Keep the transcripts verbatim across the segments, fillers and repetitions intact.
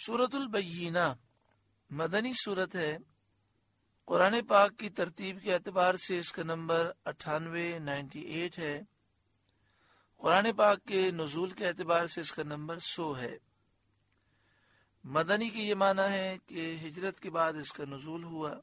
سورۃ البینہ مدنی سورت ہے۔ قرآن پاک کی ترتیب کے اعتبار سے اس کا نمبر اٹھانوے نائنٹی ایٹ ہے۔ قرآن پاک کے نزول کے اعتبار سے اس کا نمبر سو ہے۔ مدنی کی یہ معنی ہے کہ ہجرت کے بعد اس کا نزول ہوا۔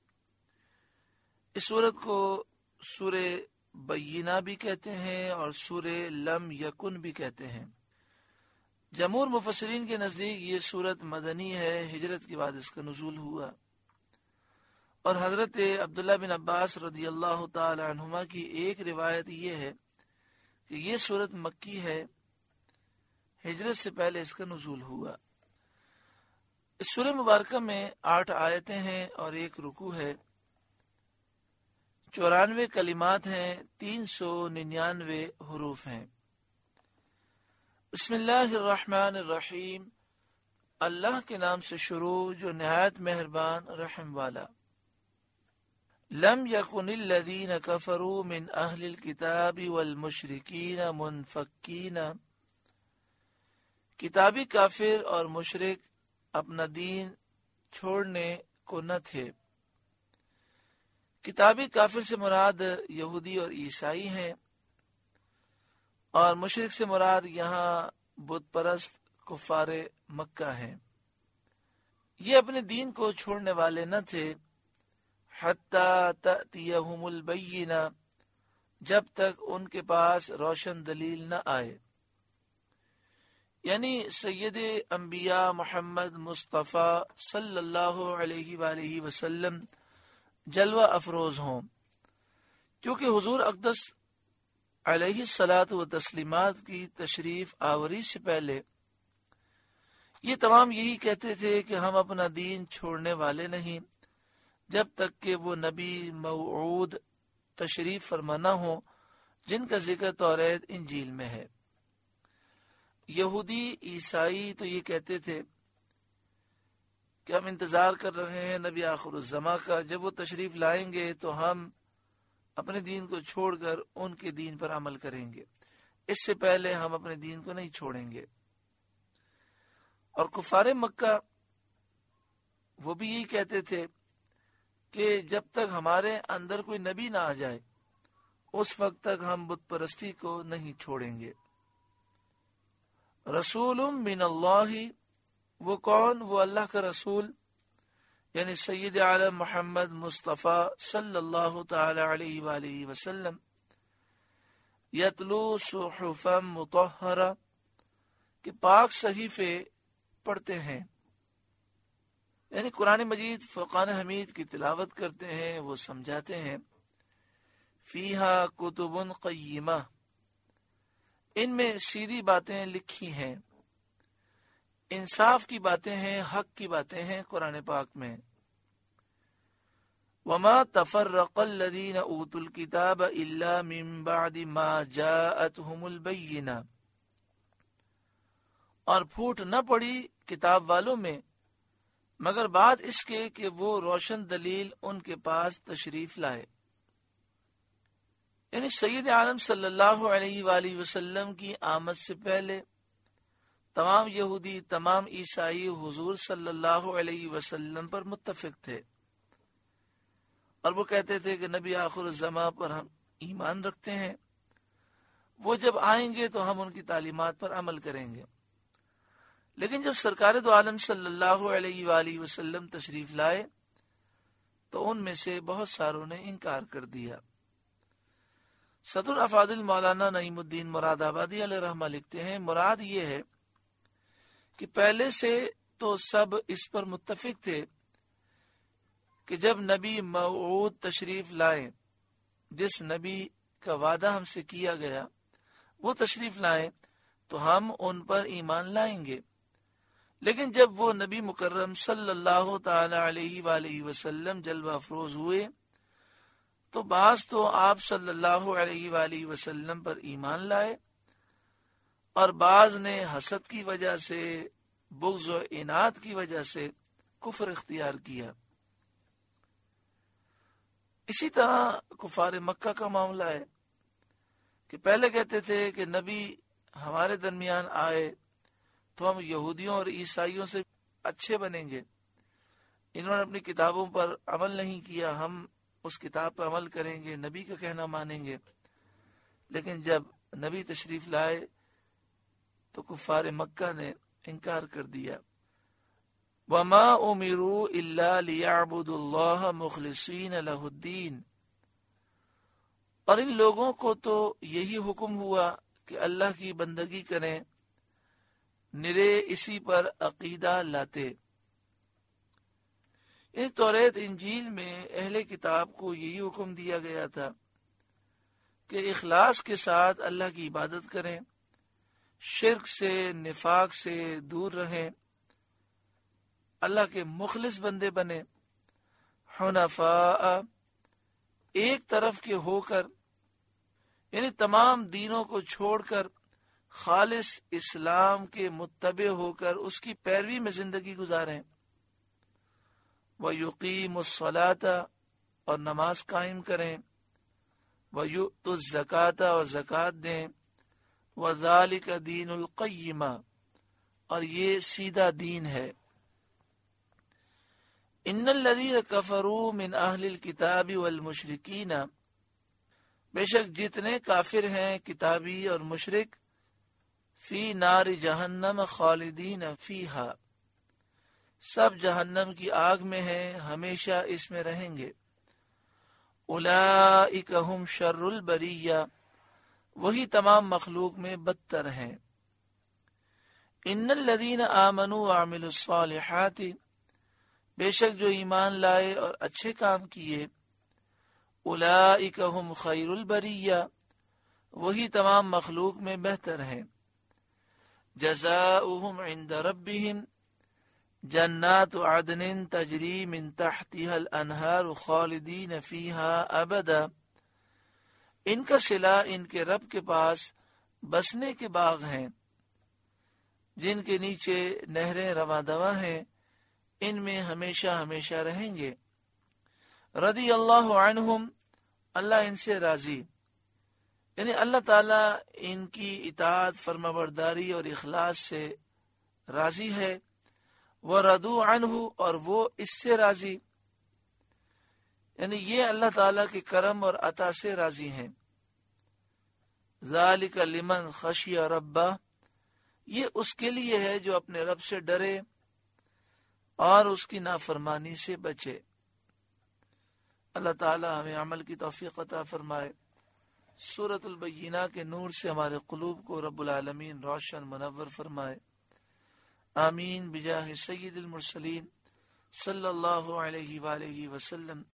اس سورت کو سورہ بینہ بھی کہتے ہیں اور سورہ لم یکن بھی کہتے ہیں۔ جمہور مفسرین کے نزدیک یہ سورت مدنی ہے، ہجرت کے بعد اس کا نزول ہوا۔ اور حضرت عبداللہ بن عباس رضی اللہ تعالی عنہما کی ایک روایت یہ ہے کہ یہ سورت مکی ہے، ہجرت سے پہلے اس کا نزول ہوا۔ اس سورہ مبارکہ میں آٹھ آیتیں ہیں اور ایک رکوع ہے، چورانوے کلمات ہیں، تین سو ننانوے حروف ہیں۔ بسم اللہ الرحمن الرحیم، اللہ کے نام سے شروع جو نہایت مہربان رحم والا۔ لم یکن الذین کفروا من اہل الکتاب والمشرکین منفکین، کتابی کافر اور مشرک اپنا دین چھوڑنے کو نہ تھے۔ کتابی کافر سے مراد یہودی اور عیسائی ہیں، اور مشرک سے مراد یہاں بت پرست کفار مکہ ہیں۔ یہ اپنے دین کو چھوڑنے والے نہ تھے حتی تأتیہم البینہ، جب تک ان کے پاس روشن دلیل نہ آئے۔ یعنی سید انبیاء محمد مصطفیٰ صلی اللہ علیہ وآلہ وسلم جلوہ افروز ہوں۔ کیونکہ حضور اقدس علیہ الصلاۃ و تسلیمات کی تشریف آوری سے پہلے یہ تمام یہی کہتے تھے کہ ہم اپنا دین چھوڑنے والے نہیں جب تک کہ وہ نبی موعود تشریف فرما نہ ہوں جن کا ذکر توریت انجیل میں ہے۔ یہودی عیسائی تو یہ کہتے تھے کہ ہم انتظار کر رہے ہیں نبی آخر الزماں کا، جب وہ تشریف لائیں گے تو ہم اپنے دین کو چھوڑ کر ان کے دین پر عمل کریں گے، اس سے پہلے ہم اپنے دین کو نہیں چھوڑیں گے۔ اور کفار مکہ وہ بھی یہی کہتے تھے کہ جب تک ہمارے اندر کوئی نبی نہ آ جائے اس وقت تک ہم بت پرستی کو نہیں چھوڑیں گے۔ رسول من اللہ، وہ کون؟ وہ اللہ کا رسول یعنی سید عالم محمد مصطفیٰ صلی اللہ تعالی علیہ وآلہ وسلم، یتلو صحفا مطہرہ، کہ پاک صحیفے پڑھتے ہیں، یعنی قرآن مجید فرقان حمید کی تلاوت کرتے ہیں، وہ سمجھاتے ہیں۔ فیہا کتب قیمہ، ان میں سیدھی باتیں لکھی ہیں، انصاف کی باتیں ہیں، حق کی باتیں ہیں قرآن پاک میں۔ وما تفرق الذین اوتوا الکتاب الا من بعد ما جاءتهم البینہ، اور پھوٹ نہ پڑی کتاب والوں میں مگر بعد اس کے کہ وہ روشن دلیل ان کے پاس تشریف لائے۔ یعنی سید عالم صلی اللہ علیہ وآلہ وسلم کی آمد سے پہلے تمام یہودی، تمام عیسائی حضور صلی اللہ علیہ وسلم پر متفق تھے، اور وہ کہتے تھے کہ نبی آخر الزماں پر ہم ایمان رکھتے ہیں، وہ جب آئیں گے تو ہم ان کی تعلیمات پر عمل کریں گے۔ لیکن جب سرکار دو عالم صلی اللہ علیہ وآلہ وسلم تشریف لائے تو ان میں سے بہت ساروں نے انکار کر دیا۔ صدر افاضل مولانا نعیم الدین مراد آبادی علیہ رحمہ لکھتے ہیں، مراد یہ ہے کہ پہلے سے تو سب اس پر متفق تھے کہ جب نبی موعود تشریف لائیں، جس نبی کا وعدہ ہم سے کیا گیا وہ تشریف لائیں تو ہم ان پر ایمان لائیں گے۔ لیکن جب وہ نبی مکرم صلی اللہ تعالی علیہ وآلہ وسلم جلوہ افروز ہوئے تو بعض تو آپ صلی اللہ علیہ وآلہ وسلم پر ایمان لائے، اور بعض نے حسد کی وجہ سے، بغض و عناد کی وجہ سے کفر اختیار کیا۔ اسی طرح کفار مکہ کا معاملہ ہے کہ پہلے کہتے تھے کہ نبی ہمارے درمیان آئے تو ہم یہودیوں اور عیسائیوں سے اچھے بنیں گے، انہوں نے اپنی کتابوں پر عمل نہیں کیا، ہم اس کتاب پر عمل کریں گے، نبی کا کہنا مانیں گے۔ لیکن جب نبی تشریف لائے تو کفار مکہ نے انکار کر دیا۔ وما امروا الا ليعبدوا الله مخلصين له الدين، اور ان لوگوں کو تو یہی حکم ہوا کہ اللہ کی بندگی کریں، نرے اسی پر عقیدہ لاتے۔ ان توریت انجیل میں اہل کتاب کو یہی حکم دیا گیا تھا کہ اخلاص کے ساتھ اللہ کی عبادت کریں، شرک سے نفاق سے دور رہیں، اللہ کے مخلص بندے بنے، حنفاء ایک طرف کے ہو کر، یعنی تمام دینوں کو چھوڑ کر خالص اسلام کے متبع ہو کر اس کی پیروی میں زندگی گزاریں۔ وَيُقِيمُ الصَّلَاةَ اور نماز قائم کریں، وَيُؤْتُ الزَّكَاةَ اور زکوٰۃ دیں، وَذَلِكَ دِينُ الْقَيِّمَةِ اور یہ سیدھا دین ہے۔ ان الذین کفروا من اہل الکتاب والمشرکین، بے شک جتنے کافر ہیں کتابی اور مشرک، فی نار جہنم خالدین فیہا، سب جہنم کی آگ میں ہیں، ہمیشہ اس میں رہیں گے۔ اولئک ہم شر البریہ، وہی تمام مخلوق میں بدتر ہیں۔ ان الذین آمنوا وعملوا الصالحات، بے شک جو ایمان لائے اور اچھے کام کیے، اولئک ہم خیر البریہ، وہی تمام مخلوق میں بہتر ہیں۔ جزاؤہم عند ربہم جنات عدن تجری من تحتها الانہار خالدین فیہا ابدا، ان کا صلہ ان کے رب کے پاس بسنے کے باغ ہیں جن کے نیچے نہریں رواں دواں ہیں، ان میں ہمیشہ ہمیشہ رہیں گے۔ رضی اللہ عنہم، اللہ ان سے راضی، یعنی اللہ تعالیٰ ان کی اطاعت، فرمانبرداری اور اخلاص سے راضی ہے۔ وَرَضُوا عَنْهُ اور وہ اس سے راضی، یعنی یہ اللہ تعالیٰ کے کرم اور عطا سے راضی ہیں۔ ذَلِكَ لِمَنْ خَشِيَ رَبَّهُ، یہ اس کے لیے ہے جو اپنے رب سے ڈرے اور اس کی نافرمانی سے بچے۔ اللہ تعالی ہمیں عمل کی توفیق عطا فرمائے۔ سورۃ البینہ کے نور سے ہمارے قلوب کو رب العالمین روشن منور فرمائے۔ آمین بجاہ سید المرسلین صلی اللہ علیہ وآلہ وسلم۔